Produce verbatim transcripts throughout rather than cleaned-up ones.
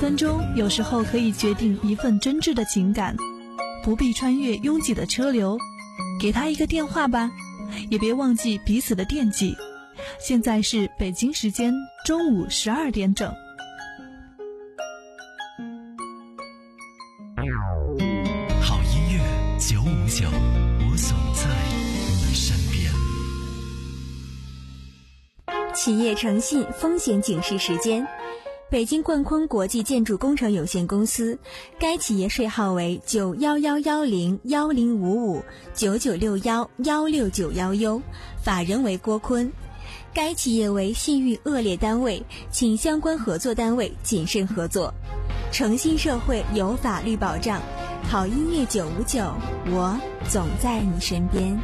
分钟有时候可以决定一份真挚的情感，不必穿越拥挤的车流，给他一个电话吧，也别忘记彼此的惦记。现在是北京时间中午十二点整。 好音乐九五九，我总在你身边。 企业诚信风险警示时间。北京冠坤国际建筑工程有限公司，该企业税号为九幺幺幺零幺零五五九九六幺幺六九幺 U， 法人为郭坤。该企业为信誉恶劣单位，请相关合作单位谨慎合作。诚信社会有法律保障，好音乐九五九，我总在你身边。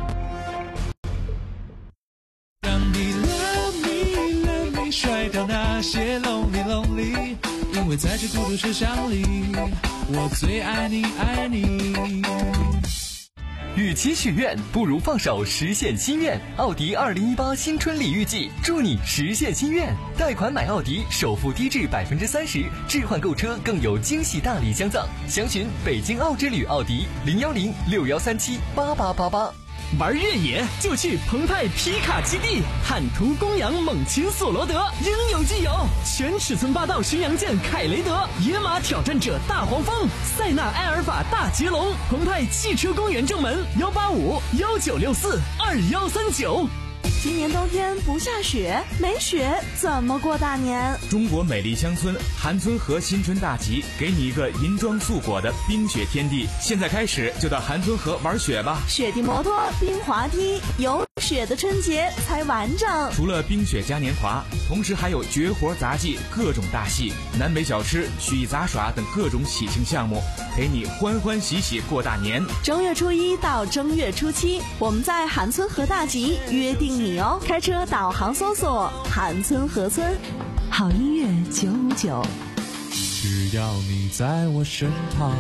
甩掉那些 lonely lonely， 因为在这孤独车厢里，我最爱你爱你。 与其许愿，不如放手实现心愿。奥迪二零一八新春礼遇季，祝你实现心愿。贷款买奥迪，首付低至百分之三十，置换购车更有惊喜大礼相赠。详询北京奥之旅奥迪零幺零六幺三七八八八八。 玩越野就去澎湃皮卡基地，坦途公羊猛禽索罗德，应有尽有。全尺寸霸道巡洋舰凯雷德，野马挑战者大黄蜂，塞纳埃尔法大捷龙。澎湃汽车公园正门幺八五幺九六四二幺三九。 今年冬天不下雪，没雪怎么过大年？ 中国美丽乡村韩村河新春大集，给你一个银装素裹的冰雪天地。现在开始就到韩村河玩雪吧！ 雪地摩托、冰滑梯，有雪的春节才完整。 除了冰雪嘉年华，同时还有绝活杂技、各种大戏、南北小吃、曲艺杂耍等各种喜庆项目，陪你欢欢喜喜过大年。 正月初一到正月初七，我们在韩村河大集约定你哦，开车导航搜索韩村河村。 好音乐九五九， 只要你在我身旁。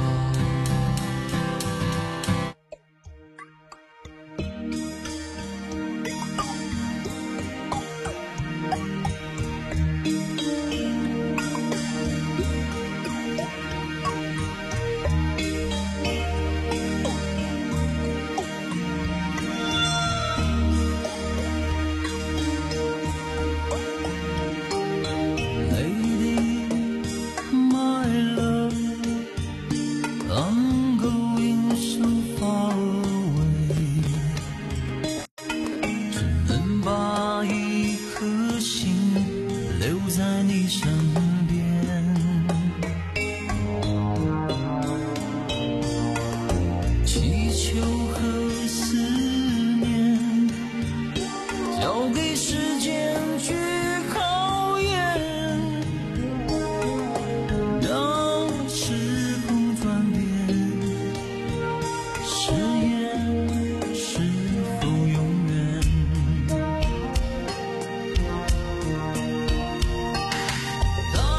当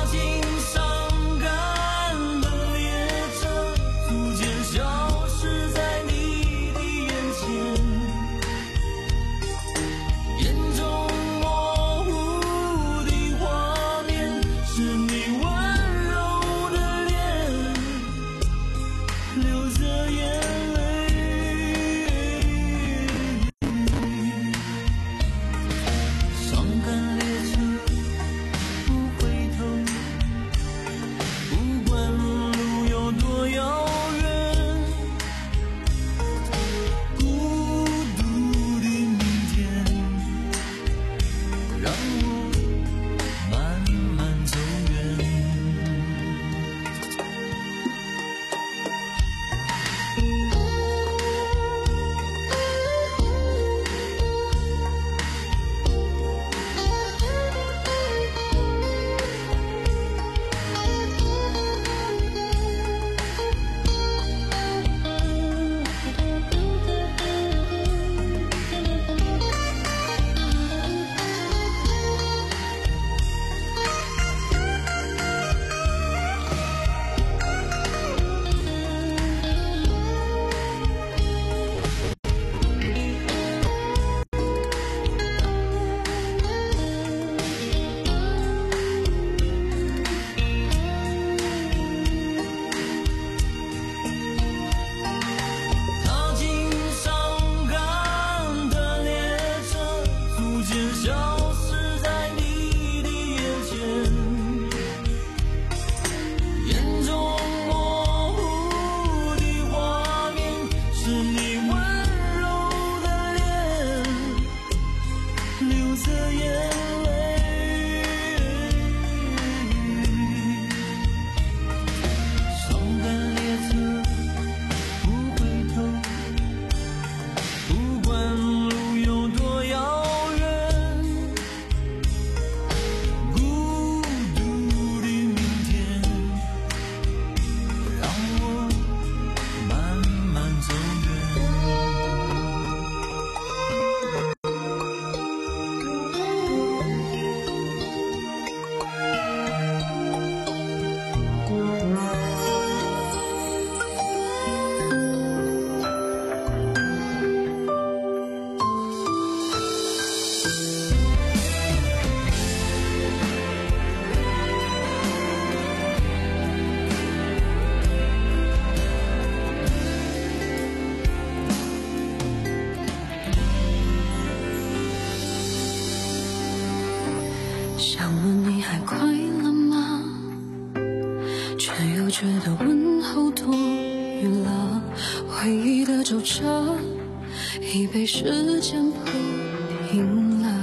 想问你还快乐吗？却又觉得问候多余了。回忆的皱褶已被时间铺平了。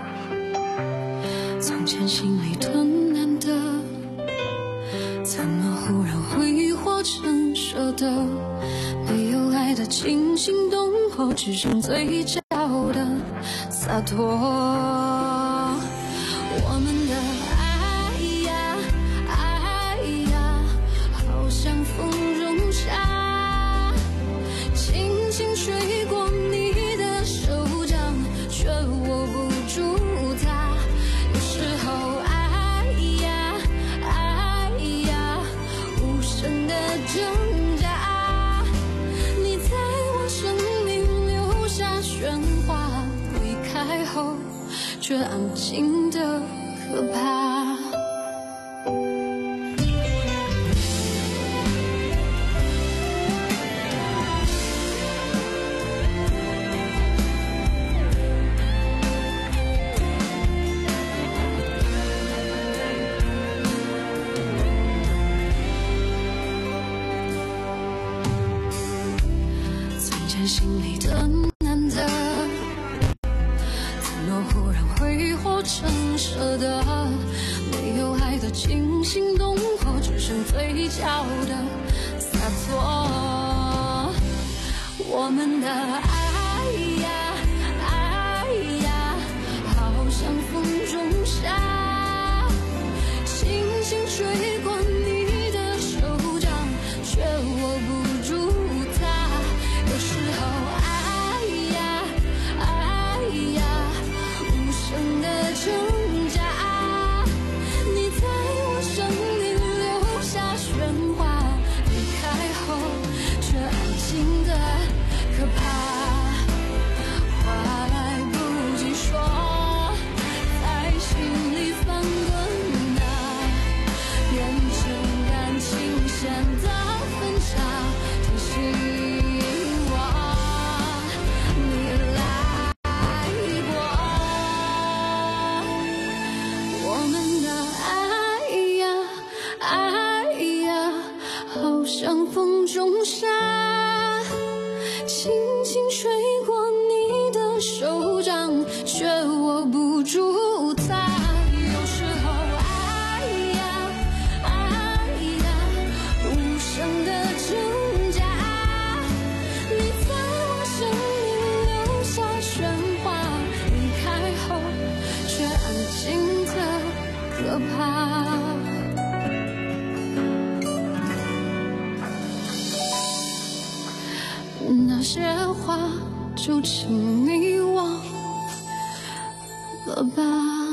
从前心里吞难的，怎么忽然挥霍成舍得？没有爱的惊心动魄，只剩嘴角的洒脱。我们的爱呀爱呀，好像风中沙，轻轻吹过你的手掌，却握不住它。有时候爱呀爱呀，无声的挣扎，你在我生命留下喧哗，离开后却安静的可怕。从前心里的难得，怎么忽然挥霍成舍得？没有爱的惊心动魄，只剩嘴角的洒脱。我们的爱呀爱呀，好像风中沙，轻轻吹过你的手掌，却握不住它。有时候爱呀爱呀，无声的挣扎，你在我生命留下喧哗，离开后却安静的可怕。话来不及说，在心里翻滚啊，变成感情线的分岔，提醒我你来过。我们的爱呀爱呀，好像风中沙，轻轻吹过你的手掌，却握不住它。有时候爱呀爱呀，无声的挣扎，你在我生命留下喧哗，离开后却安静的可怕。那些话就请你忘了吧。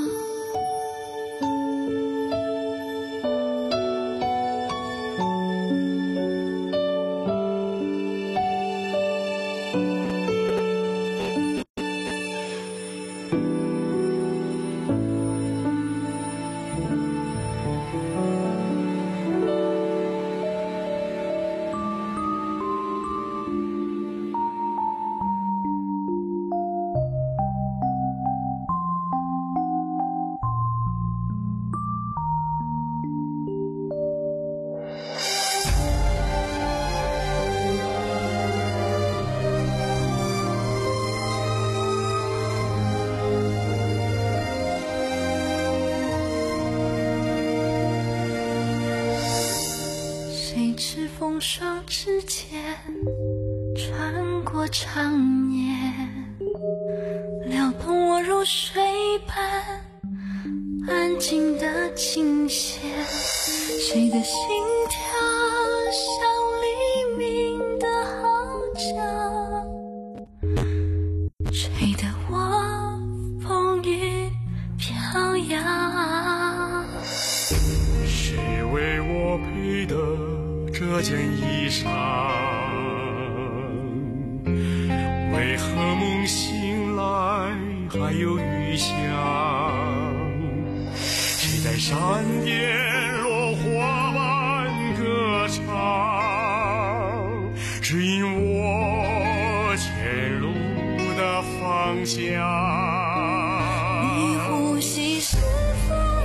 谁知风霜之间穿过长夜，撩动我如水般安静的倾泻。谁的心跳像黎明的号角，吹得我风雨飘摇。 谁为我配的这件衣裳？为何梦醒来还有余香？谁在山巅落花般歌唱，指引我前路的方向？ 你呼吸是否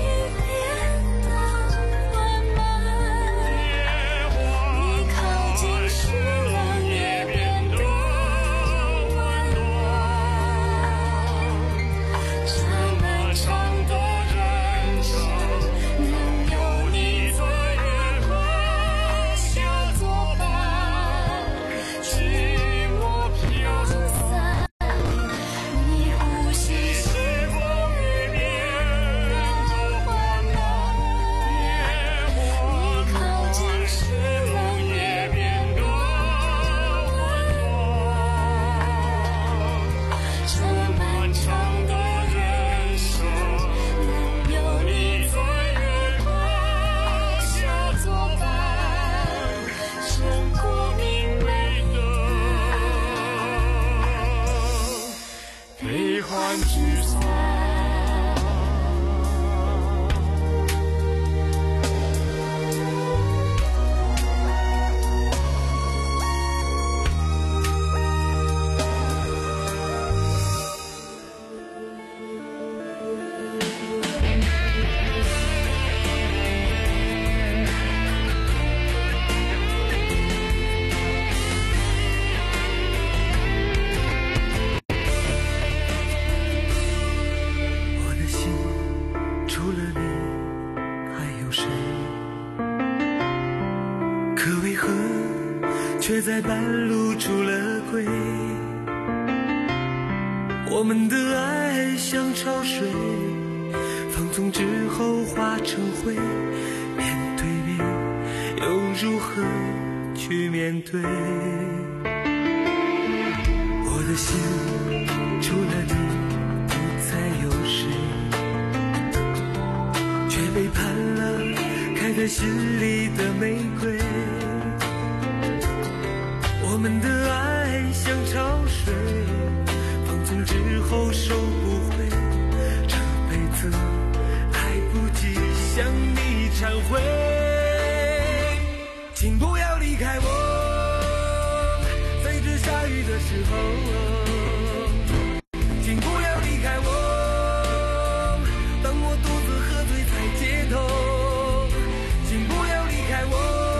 却在半路出了轨。我们的爱像潮水，放纵之后化成灰，面对面又如何去面对？我的心除了你不再有谁，却背叛了开在心里的玫瑰。我们的爱像潮水，放纵之后收不回，这辈子来不及向你忏悔。请不要离开我，在这下雨的时候，请不要离开我，当我独自喝醉在街头，请不要离开我，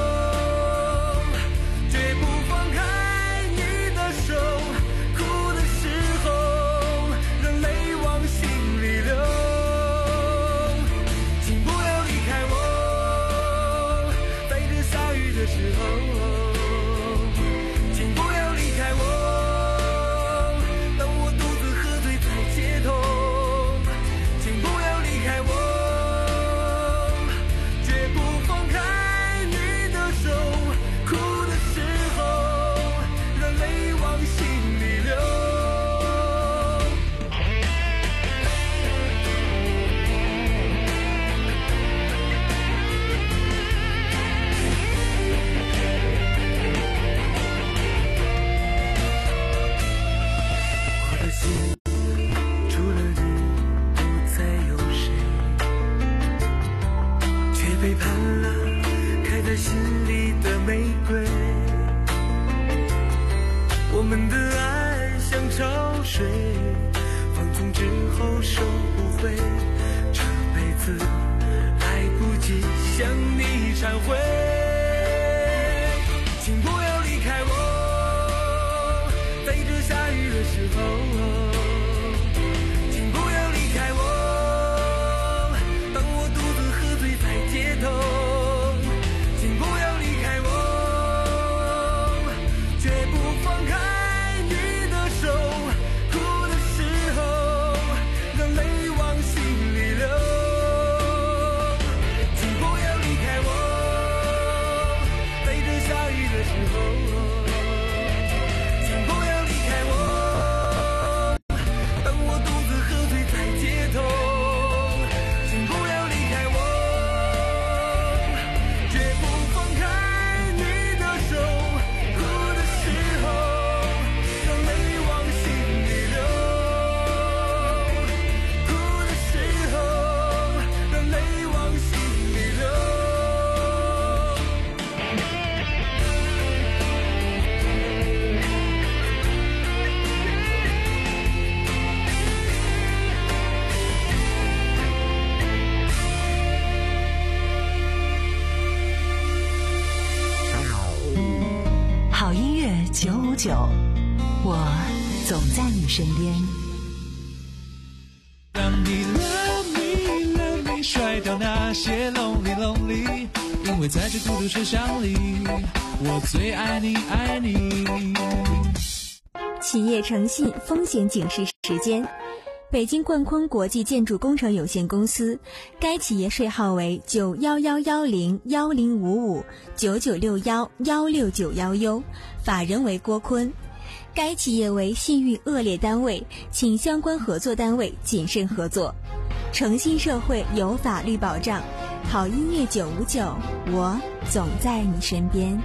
绝不放开你的手，哭的时候让泪往心里流，请不要离开我，在这下雨的时候，请不要离开我，当我独自喝醉在街头，请不要离开我，绝不放开你的手，哭的时候让泪往心里流。我的心除了你不再有谁，却背叛了开在心里的玫瑰。我们的爱像潮水，放纵之后收不回，这辈子来不及向你忏悔。请不要离开我，在这下雨的时候，请不要离开我，当我独自喝醉在街头，请不要离开我，绝不放开你的手，哭的时候让泪往心里流，请不要离开我，在这下雨的时候，请不要离开我，当我独自喝醉在街头，请不要离开我，绝不放开你的手，哭的时候让泪往心里流，哭的时候让泪往心里流。 好音乐九五九，我总在你身边。 让你 love me love me 甩掉那些 lonely lonely， 因为在这孤独车厢里，我最爱你爱你。 企业诚信风险警示时间。北京冠坤国际建筑工程有限公司，该企业税号为九幺幺幺零幺零五五九九六幺幺六九幺 U， 法人为郭坤。该企业为信誉恶劣单位，请相关合作单位谨慎合作。诚信社会有法律保障，好音乐九五九，我总在你身边。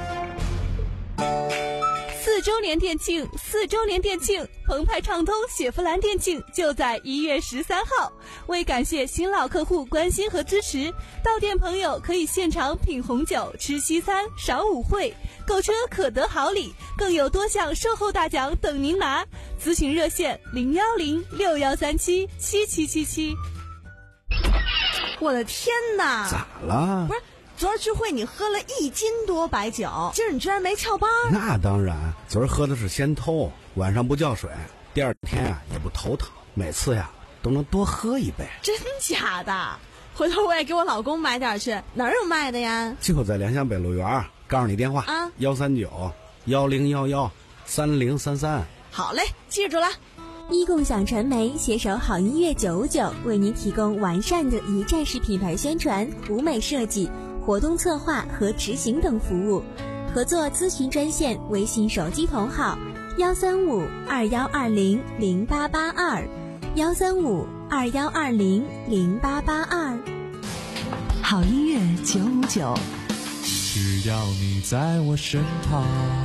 四周年店庆，四周年店庆，澎湃畅通雪佛兰店庆就在一月十三号。为感谢新老客户关心和支持，到店朋友可以现场品红酒、吃西餐、赏舞会，购车可得好礼，更有多项售后大奖等您拿。咨询热线零幺零六幺三七七七七七。 我的天哪！ 咋了？ 不是。昨儿聚会你喝了一斤多白酒，今儿你居然没翘班？ 那当然，昨儿喝的是仙偷，晚上不叫水，第二天啊也不头疼，每次呀都能多喝一杯。 真假的？回头我也给我老公买点去，哪儿有卖的呀？ 就在良乡北路园，告诉你电话啊，幺三九幺零幺幺三零三三。 好嘞，记住了。 一共享传媒携手好音乐九五九，为您提供完善的一站式品牌宣传、舞美设计、活动策划和执行等服务。合作咨询专线：微信手机同号幺三五二幺二零零八八二，幺三五二幺二零零八八二。 好音乐九五九， 只要你在我身旁。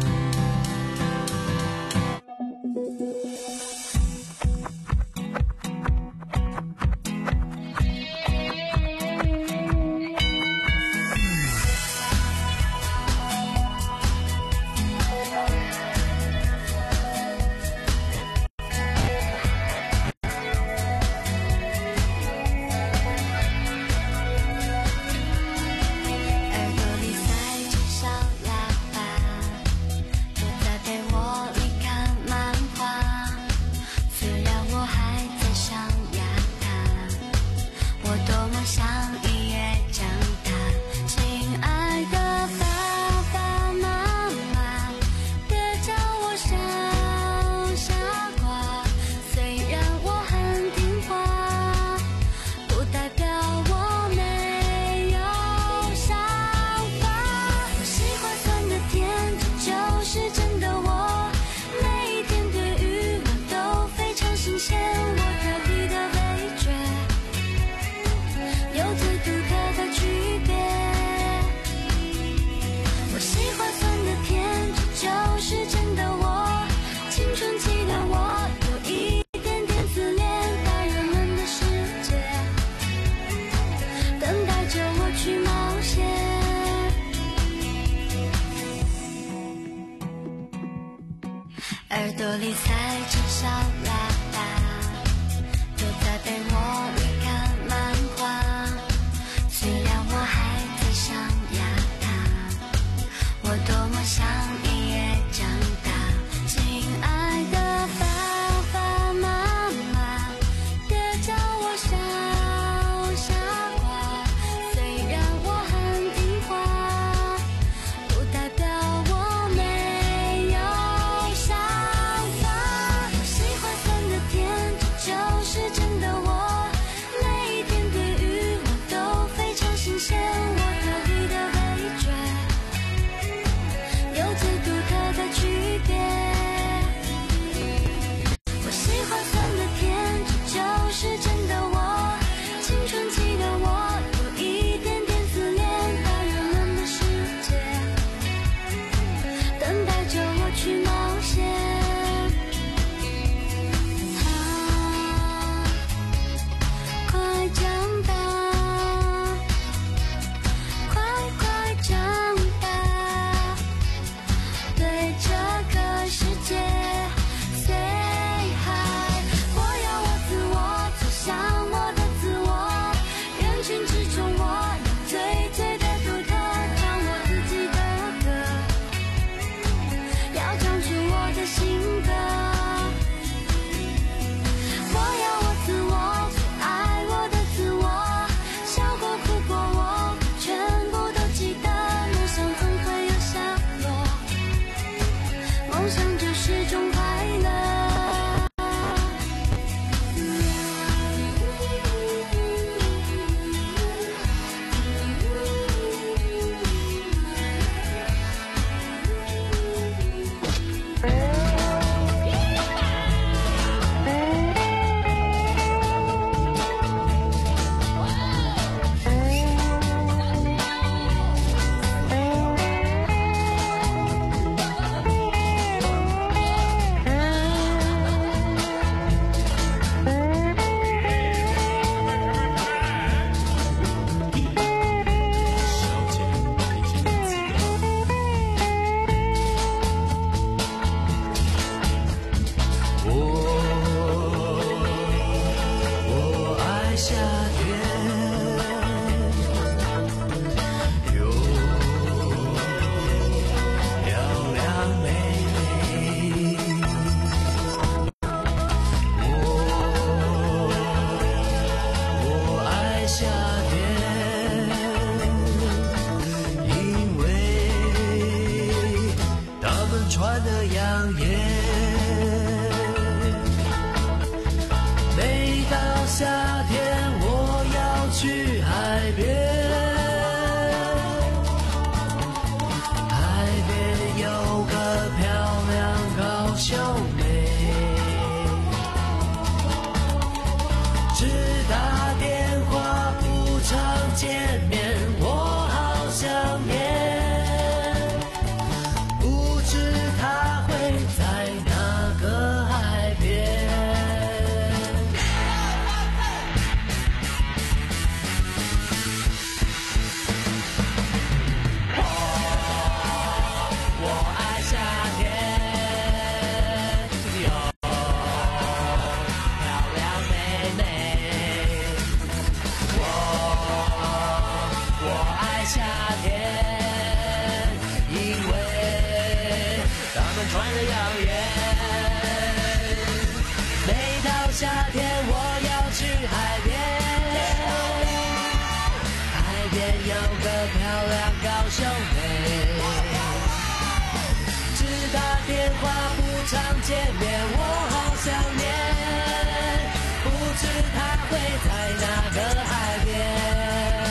耳朵里塞着小喇叭，躲在被窝里看漫画。虽然我还在上牙塔，我多么想一夜长大。亲爱的爸爸妈妈，别叫我小傻瓜。虽然我很听话，不代表我没有想法。我喜欢酸夏天，因为他们穿得养眼。每到夏天，我要去海边，海边有个漂亮高雄妹，只打电话不常见面，我好想念，不知她会在哪个海边。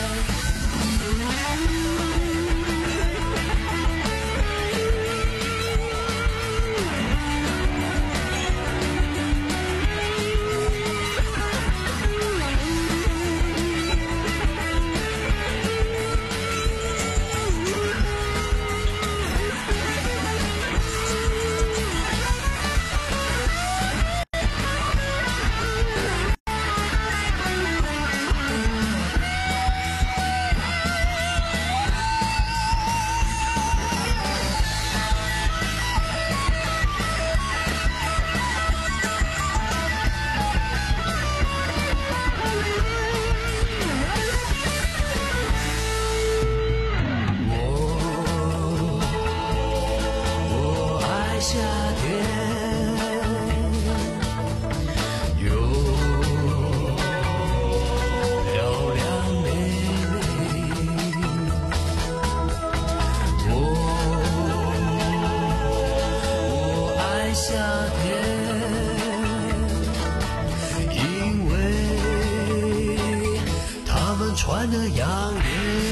穿得养眼。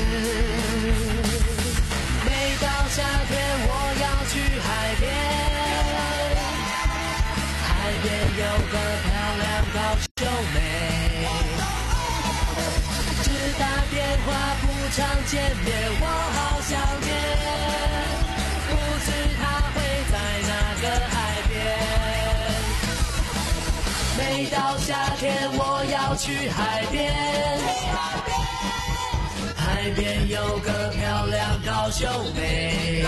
每到夏天，我要去海边，海边有个漂亮高雄妹，只打电话不常见面，我好想念，不知她会在哪个海边。每到夏天，我要去海边，海边有个漂亮高雄妹，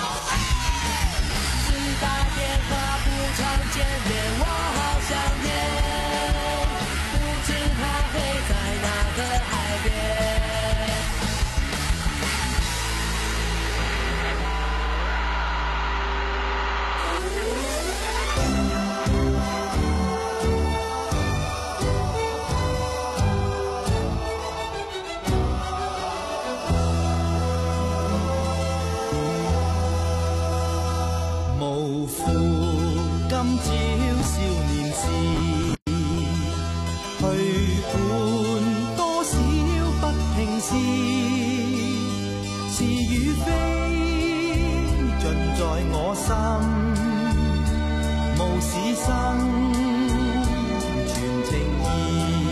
只打电话不常见面，我好想念，不知她会在哪个海边。 今朝少年時，去管多少不平事，是與非盡在我心，無事生全情意，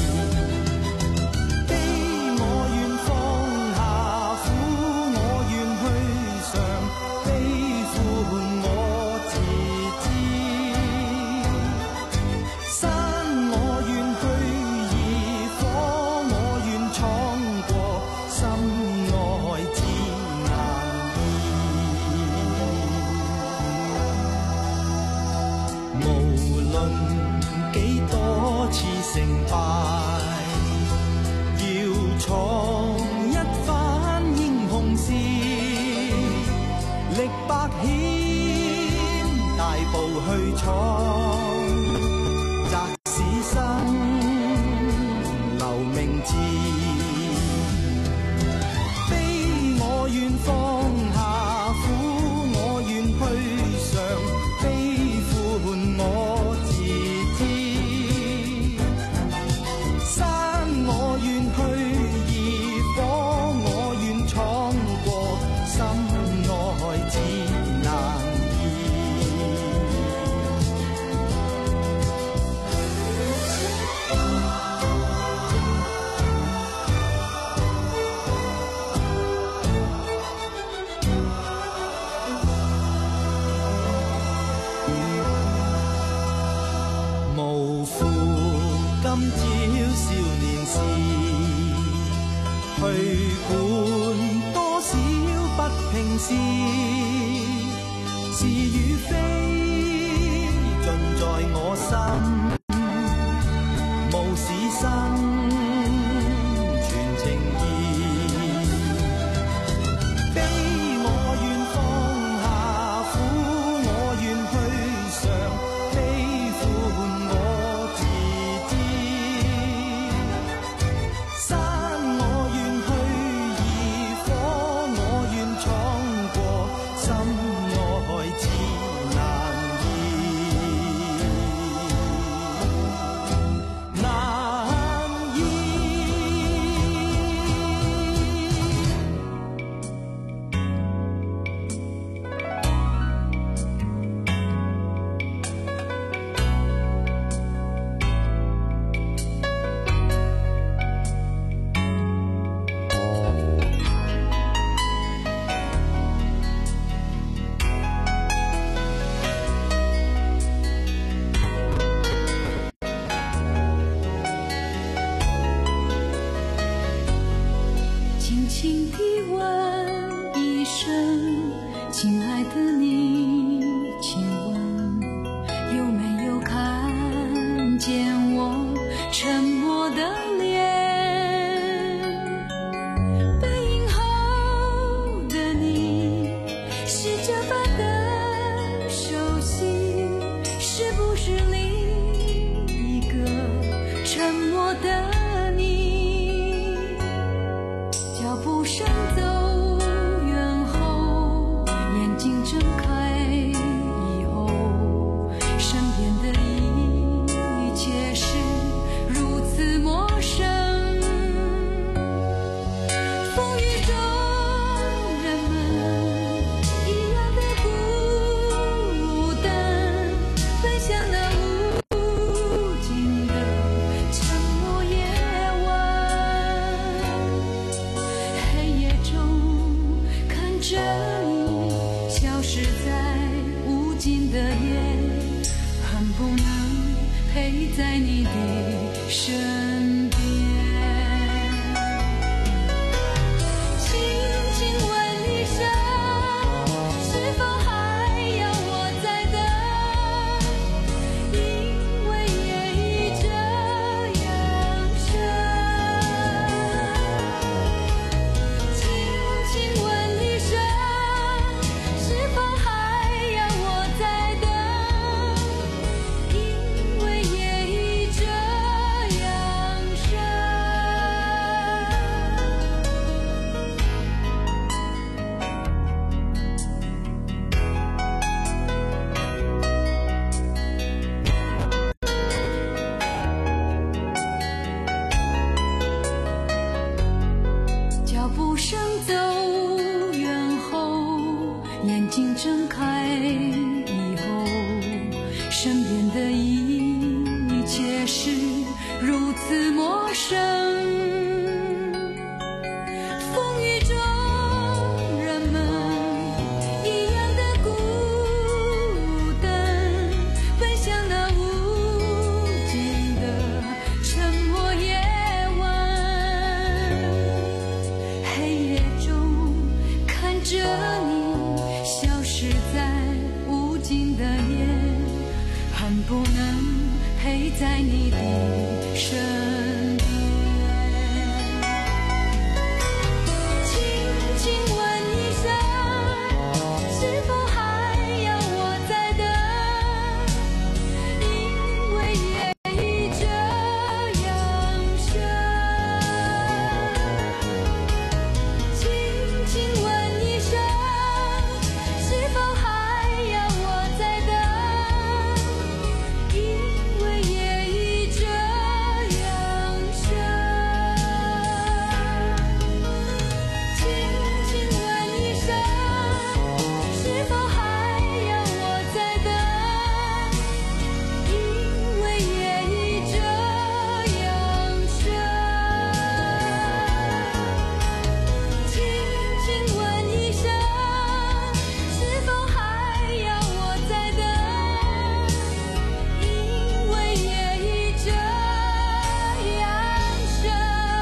悲我願放下，苦我願去嘗，悲歡我自成敗，要闖一番英雄事，力百險，大步去闖，擲使生留名字，悲我願放下，苦我願去嘗，悲歡我自知。我願去而火，我願闖過，心愛自難無負今朝少年時，去管多少不平事，是與非盡在我心，無事生全情意， 轻轻地问一声，亲爱的你，请问有没有看见我沉默的脸？背影后的你是这般的熟悉，是不是另一个沉默的你？脚步声走远后，眼睛睁开以后，身边的一切是如此陌生。风雨中人们一样的孤单，分享那无尽的沉默夜晚。黑夜中看着你消失在无尽的夜，恨不能陪在你的身边。轻轻问一声，是否还要我再等？因为夜已这样深。轻轻问一声，是否还要我再等？因为夜已这样深。脚步声走远后，眼睛睁开以后，身边的一切是如此陌生。风雨中人们一样的孤单，分享那无尽的沉默夜晚。黑夜中看着你消失在无尽的夜，恨不能陪在你的身边。轻轻问一声，是否还要我再等？因为夜已这样深。轻轻问一声，是否还要我再等？因为夜已这样深。轻轻问一声，是否还要我再等？因为夜已这样深。轻轻问一声，是否还要我再等？因为夜已这样深。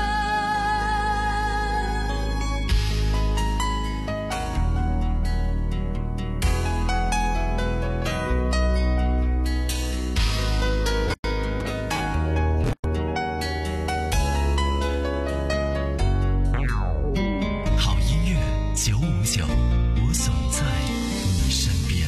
好音乐九五九，我总在你身边。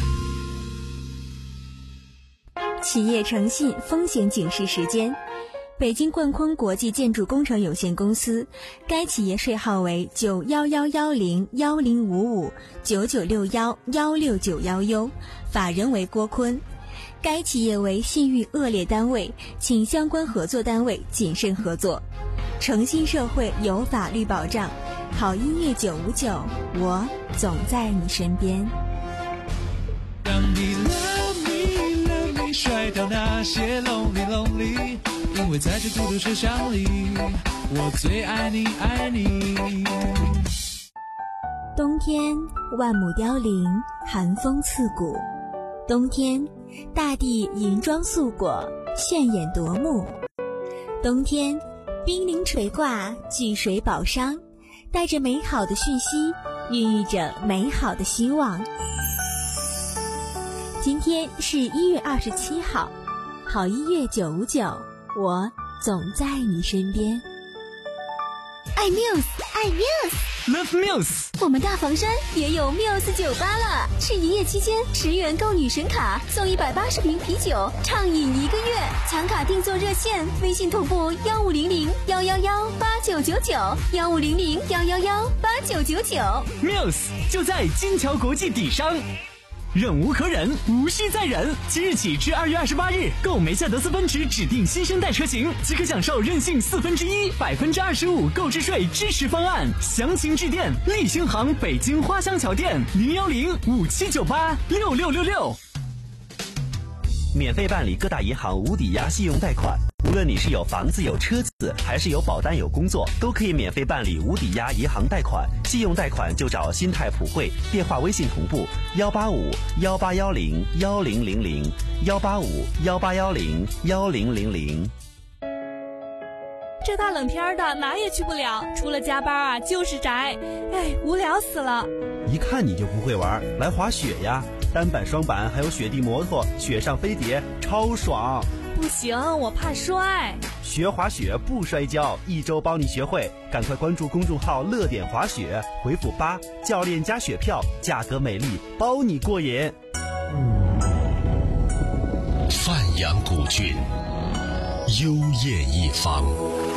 企业诚信风险警示时间。北京冠坤国际建筑工程有限公司，该企业税号为九幺幺幺零幺零五五九九六幺幺六九幺 U， 法人为郭坤。该企业为信誉恶劣单位，请相关合作单位谨慎合作。诚信社会有法律保障，好音乐九五九，我总在你身边。 让你 love me love me 甩掉那些 lonely lonely， 因为在这孤独车厢里，我最爱你爱你。 冬天万亩凋零，寒风刺骨。冬天大地银装素裹，炫眼夺目。冬天冰凌垂挂，聚水宝商， 带着美好的讯息，孕育着美好的希望。今天是一月二十七号，好音乐九五九，我总在你身边。爱 Muse， 爱 Muse，Love Muse。 我们大房山也有 Muse 酒吧了，是一夜期间十元购女神卡，送一百八十瓶啤酒，畅饮一个月。抢卡订座热线：微信同步幺五零零幺幺幺八九九九，幺五零零幺幺幺八九九九。 Muse 就在金桥国际底商。忍无可忍，无需再忍。即日起至二月二十八日，购梅赛德斯奔驰指定新生代车型，即可享受任性四分之一、百分之二十五购置税支持方案。详情致电立星行北京花乡桥店零幺零五七九八六六六六。 免费办理各大银行无抵押信用贷款，无论你是有房子有车子，还是有保单有工作，都可以免费办理无抵押银行贷款。信用贷款就找新泰普惠，电话微信同步幺八五幺八幺零幺零零零幺八五幺八幺零幺零零零。 这大冷天的哪也去不了，除了加班啊就是宅，哎，无聊死了。 一看你就不会玩，来滑雪呀！单板、双板还有雪地摩托，雪上飞碟，超爽！ 不行，我怕摔。 学滑雪不摔跤，一周帮你学会。赶快关注公众号“乐点滑雪”，回复八，教练加雪票，价格美丽，包你过瘾。 范阳古郡，幽艳一方，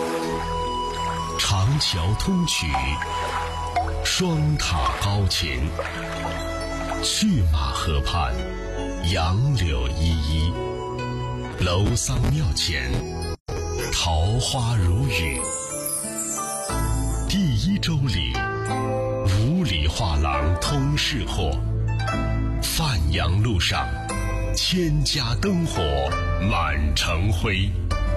长桥通衢，双塔高擎，去马河畔，杨柳依依，楼桑庙前，桃花如雨。第一周里，五里画廊通市货，范阳路上，千家灯火满城辉。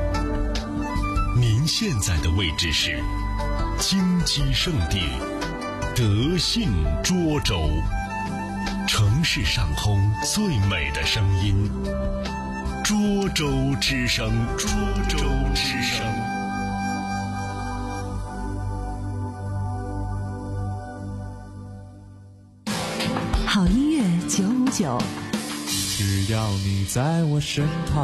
您现在的位置是金鸡圣地德信涿州，城市上空最美的声音，涿州之声，涿州之声。 好音乐九五九， 只要你在我身旁。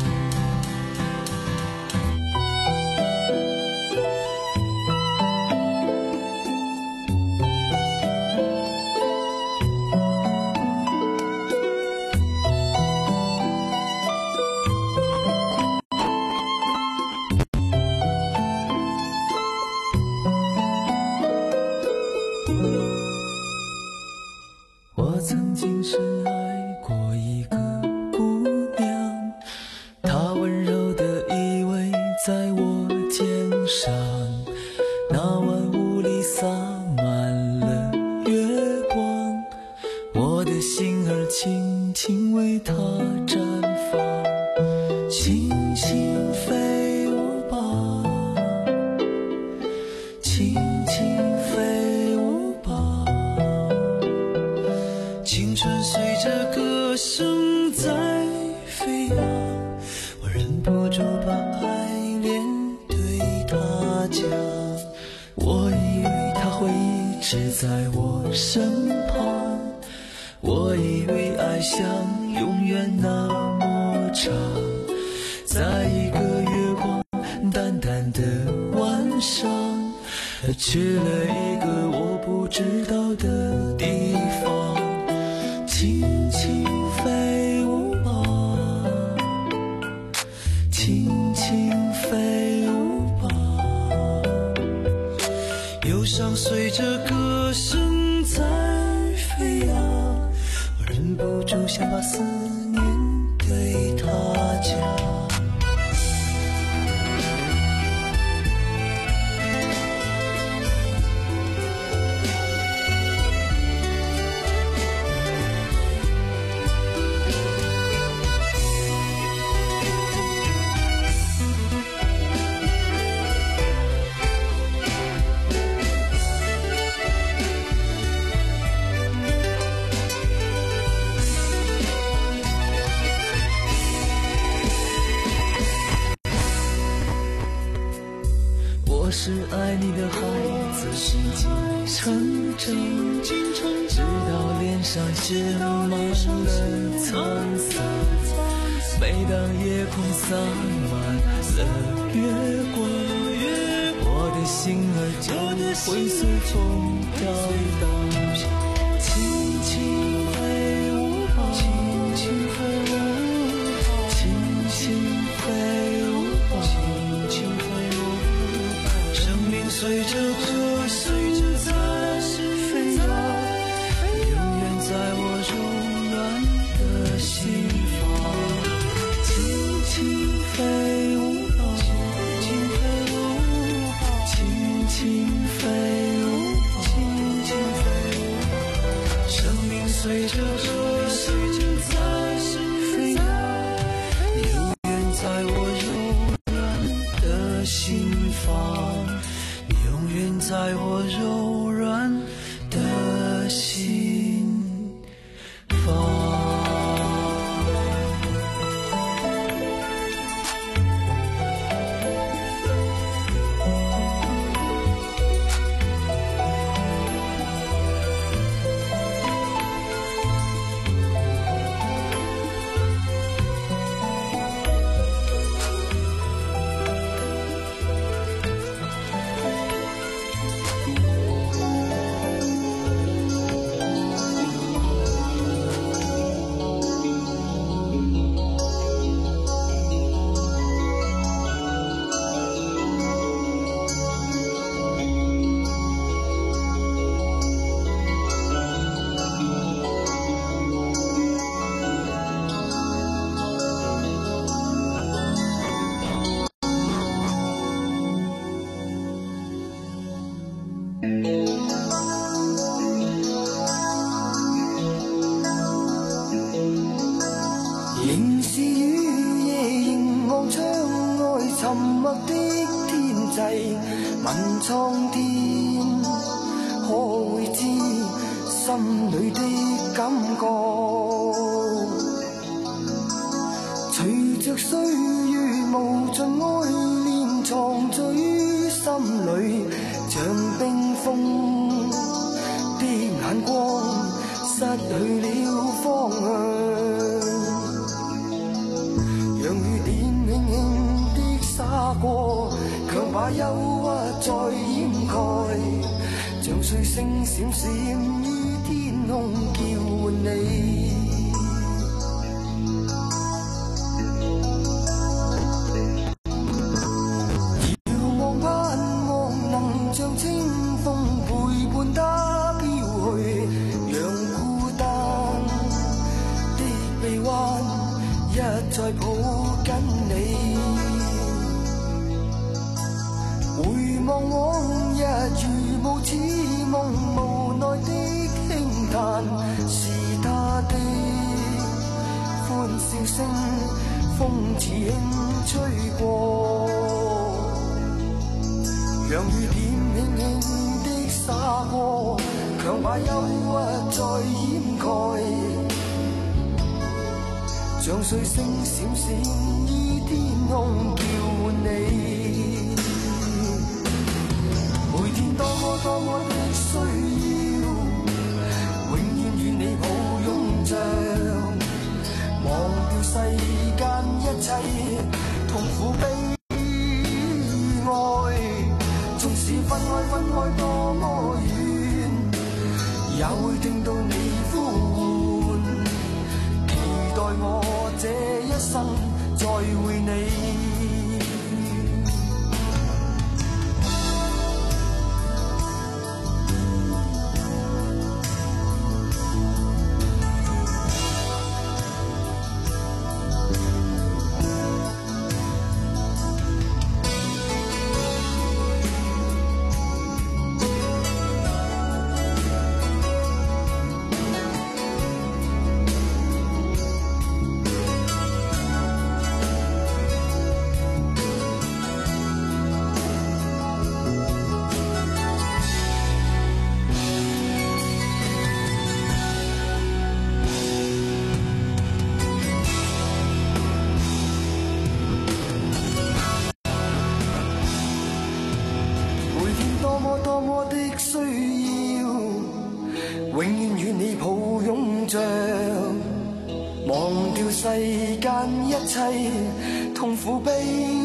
我曾经深爱过一个姑娘，她温柔地依偎在我肩上，那晚雾里洒满了月光，我的心儿轻轻为她绽放，轻轻飞舞吧，轻轻飞舞吧，青春随着歌声在飞扬，我忍不住把爱恋对他讲，我以为他会一直在我身旁，我以为爱像永远那么长，在一个月光淡淡的晚上，他去了一个我不知道的地方，轻轻飞舞吧，轻轻飞舞吧，忧伤随着歌声在飞扬，我忍不住想把思念对他讲。我是爱你的孩子丝心情成长，直到脸上写满了沧桑。每当夜空洒满了月光，我的心儿就会随风飘荡，轻轻飞舞吧，轻轻飞舞吧，轻轻飞舞吧，轻轻飞舞吧。生命随着歌声在飞扬，永远在我柔软的心房。轻轻飞舞吧，轻轻飞舞吧，轻轻飞舞吧，轻轻飞舞吧。生命随着歌声在飞扬，永远在我柔软的心房，永远在我柔软的心房。 仍是雨夜凝望窗外沉默的天际，问蒼天可會知心裏的感覺。隨着歲月無盡愛戀藏在於心裏，像冰封的眼光失去了方向。讓雨點輕輕的灑過，強把憂鬱再掩蓋，像碎星閃閃於天空叫喚你。遙望盼望能像清風陪伴他飄去，讓孤單的臂彎一再抱緊你。回望往日如無似夢，無奈的輕嘆，是他的歡笑聲，風似輕吹過，讓雨點輕輕的灑過，強把憂鬱再掩蓋，像碎星閃閃於天空叫喚你。每天多麼多麼的需要，永遠與你抱擁着，忘掉世間一切痛苦悲哀。縱使分開分開多麼遠，也會聽到你呼喚，期待我這一生再會你。 永遠與你抱擁着，忘掉世間一切痛苦悲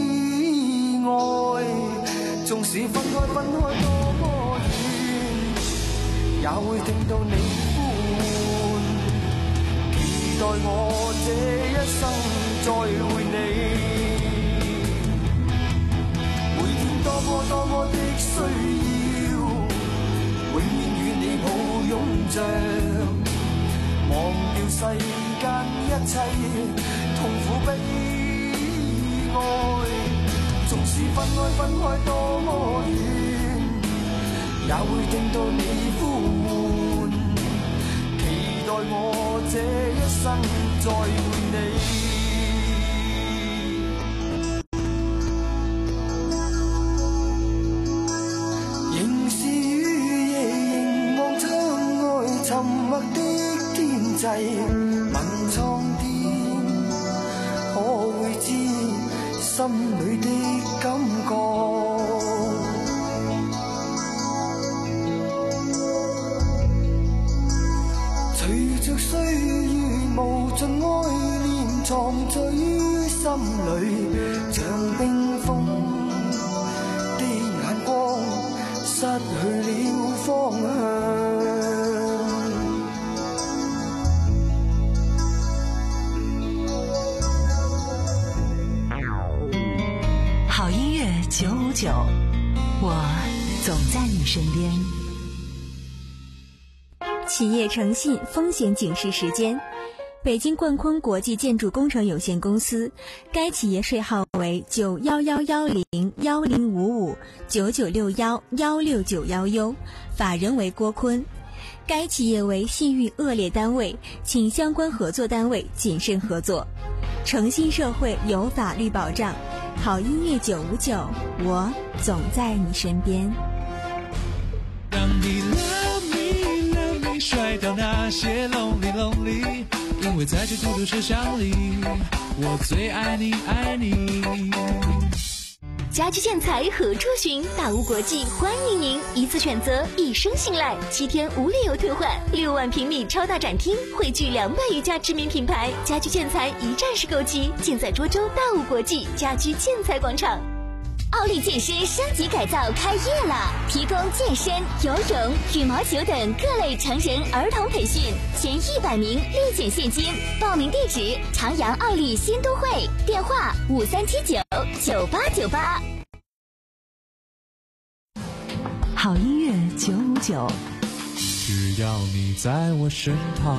哀。縱使分開分開多麼遠，也會聽到你呼喚，期待我這一生再會你。每天多麼多麼的需要，永遠與你抱擁着，忘掉世間一切痛苦悲哀。縱使分開分開多麼遠，也會聽到你呼喚，期待我這一生再會你。仍是雨夜凝望窗外沉默的天際，問蒼天可會知心裏的感覺。隨着歲月無盡愛戀藏在於心裏，像冰封的眼光失去了方向。 好音乐九五九，我总在你身边。 企业诚信风险警示时间：北京冠坤国际建筑工程有限公司，该企业税号为九幺幺幺零幺零五五九九六幺幺六九幺 U， 法人为郭坤。该企业为信誉恶劣单位，请相关合作单位谨慎合作。诚信社会有法律保障，好音乐九五九，我总在你身边。 让你 love me love me 甩掉那些 lonely lonely， 因为在这孤独车厢里，我最爱你爱你。 家居建材何处寻？大屋国际欢迎您，一次选择，一生信赖，七天无理由退换，六万平米超大展厅，汇聚两百余家知名品牌，家居建材一站式购齐，尽在涿州大屋国际家居建材广场。奥利健身升级改造开业了，提供健身、游泳、羽毛球等各类成人儿童培训，前一百名立减现金。报名地址：长阳奥利新都会，电话五三七九九八九八。 好音乐九五九， 只要你在我身旁。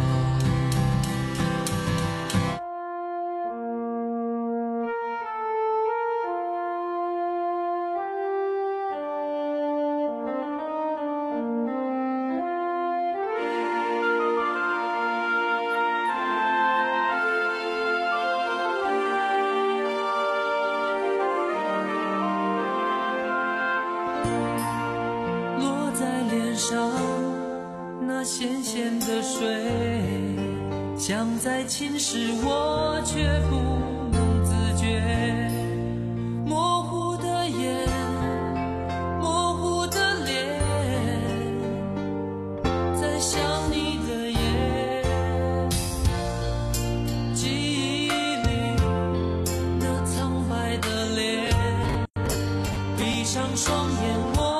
那咸咸的水像在侵蚀我，却不能自觉。模糊的眼，模糊的脸，在想你的夜。记忆里那苍白的脸，闭上双眼我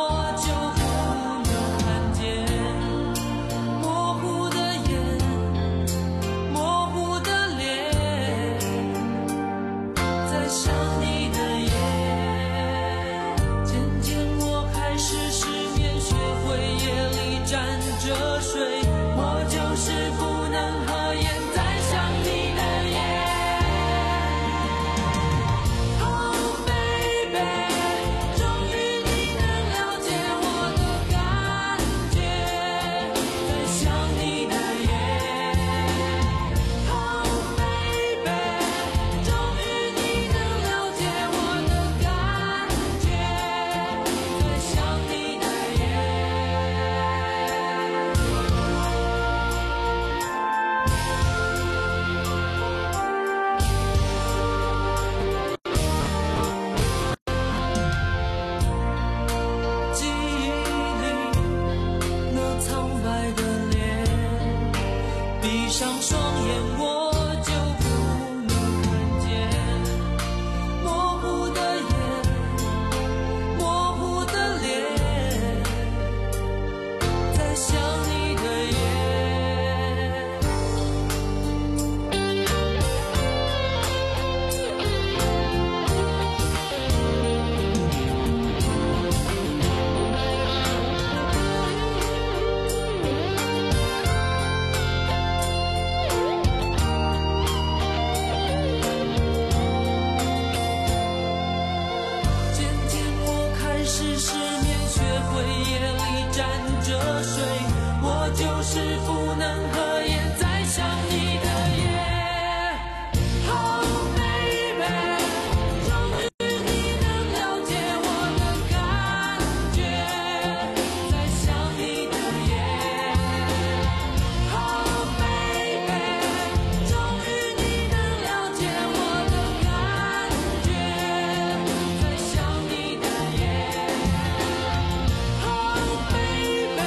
上双眼我就不能看见，模糊的眼，模糊的脸，在想你的夜。就是不能合眼，在想你的夜。Oh baby， 终于你能了解我的感觉，在想你的夜。Oh baby， 终于你能了解我的感觉，在想你的夜。Oh baby。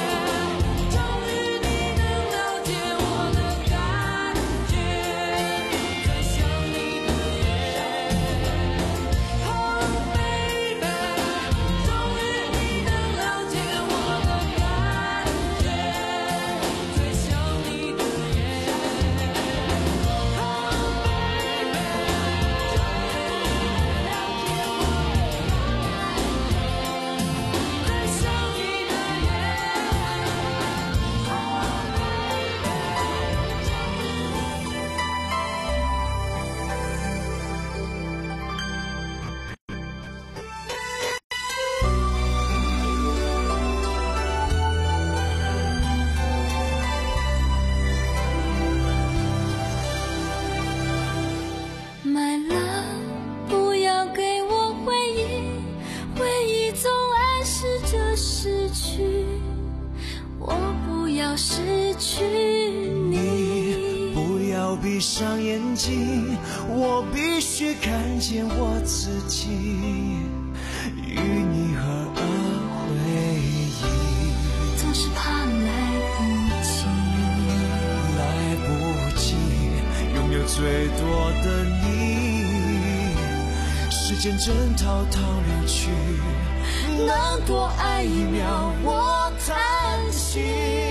失去你，不要闭上眼睛，我必须看见我自己，与你合而为一， 总是怕来不及， 来不及拥有最多的你，时间正滔滔流去，能多爱一秒我叹息。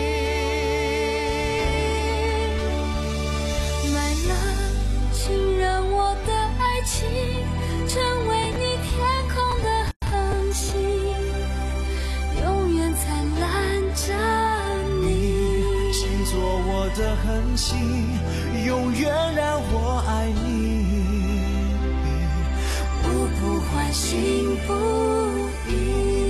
请让我的爱情成为你天空的恒星，永远灿烂着你。 请做我的恒星，永远让我爱你， 我不换心不移。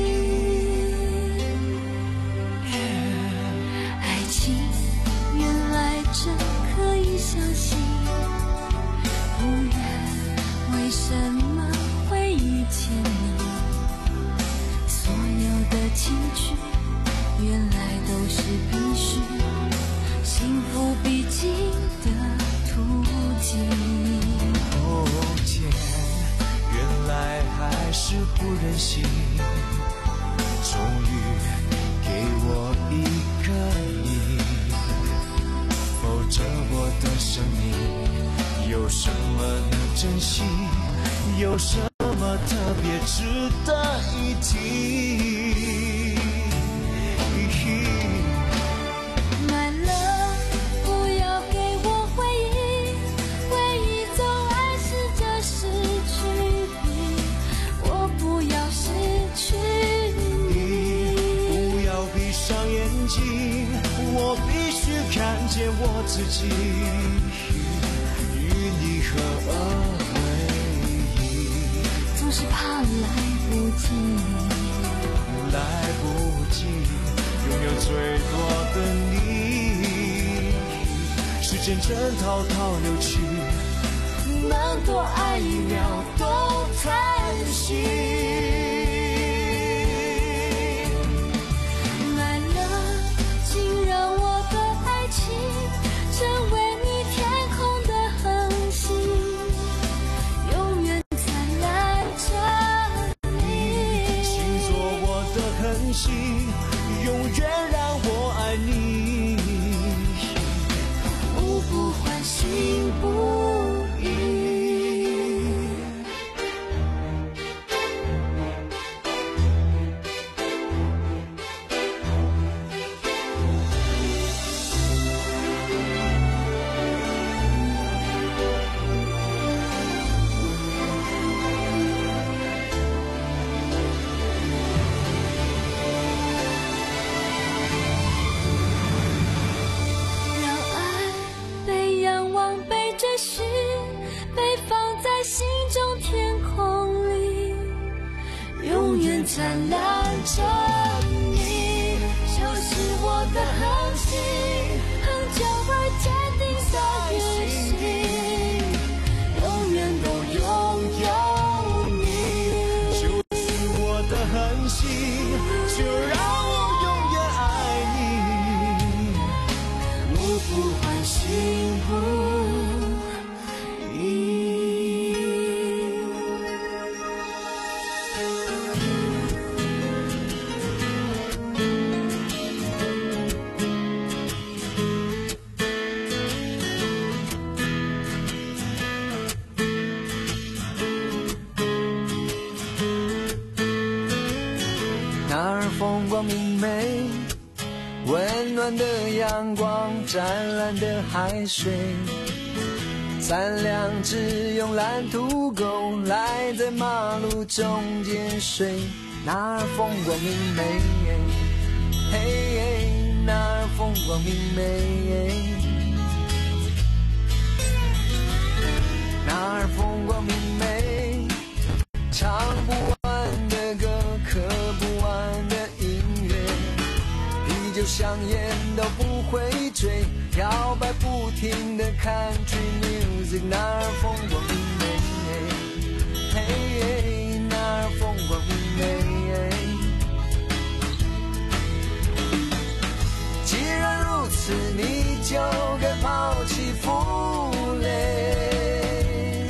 爱情原来真可以相信，不然为什么会遇见你？所有的情绪原来都是必须，幸福必经的途径。 哦天，原来还是不忍心，终于给我一个你，否则我的生命有什么能珍惜，有什么特别值得一提。 My love， 不要给我回忆，回忆总暗示着失去你，我不要失去你。 不要闭上眼睛，我必须看见我自己，与你合而为一。 总是怕来不及， 来不及拥有最多的你，时间正滔滔流去，能多爱一秒都叹息。 My love， 请让我的爱情成为你天空的恒星，永远灿烂着你。 请做我的恒星，永远让我爱你， 的恒星，恒久会坚定在心底，永远都拥有你。 就是我的恒星，就让我永远爱你， 目不换心不移。 那儿风光明媚，温暖的阳光，湛蓝的海水，三两只慵懒土狗赖在马路中间睡。那儿风光明媚，嘿嘿，那儿风光明媚，那儿风光明媚，唱不完的歌，刻不完的音乐，啤酒香烟都不会醉，摇摆不停的 Country Music。 那儿风光明媚，嘿嘿，那儿风光明媚。既然如此，你就该抛弃负累，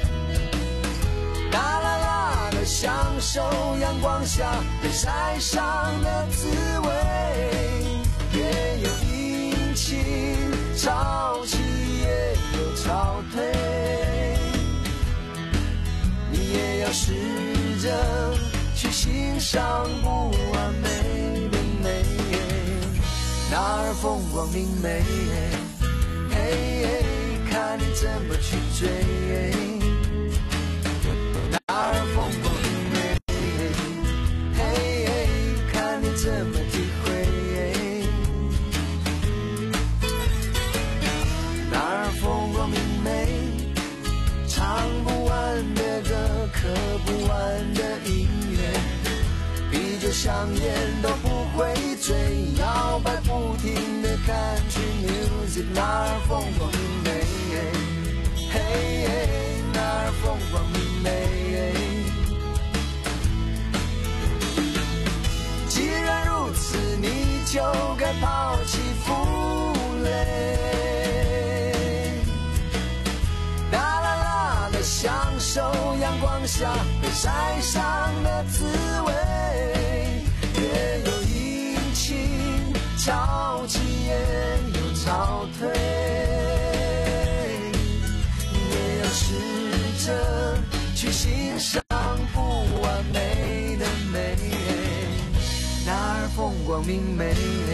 啦啦啦的享受阳光下被晒伤的滋味，也有阴晴潮起，也有潮退，你也要试着去欣赏不完美的美。那儿风光明媚，嘿嘿，看你怎么去追。那儿风光明媚，嘿嘿，看你怎么体会。那儿风光明媚，唱不完的歌，刻不完的音乐，啤酒香烟都不会醉，摇摆不停的 Country Music。 那儿风光明媚，嘿嘿，那儿风光明媚。既然如此，你就该抛弃负累，啦啦啦的享受阳光下被晒伤的滋味，也有阴晴潮起，也有潮退，也要试着去欣赏不完美的美。那儿风光明媚，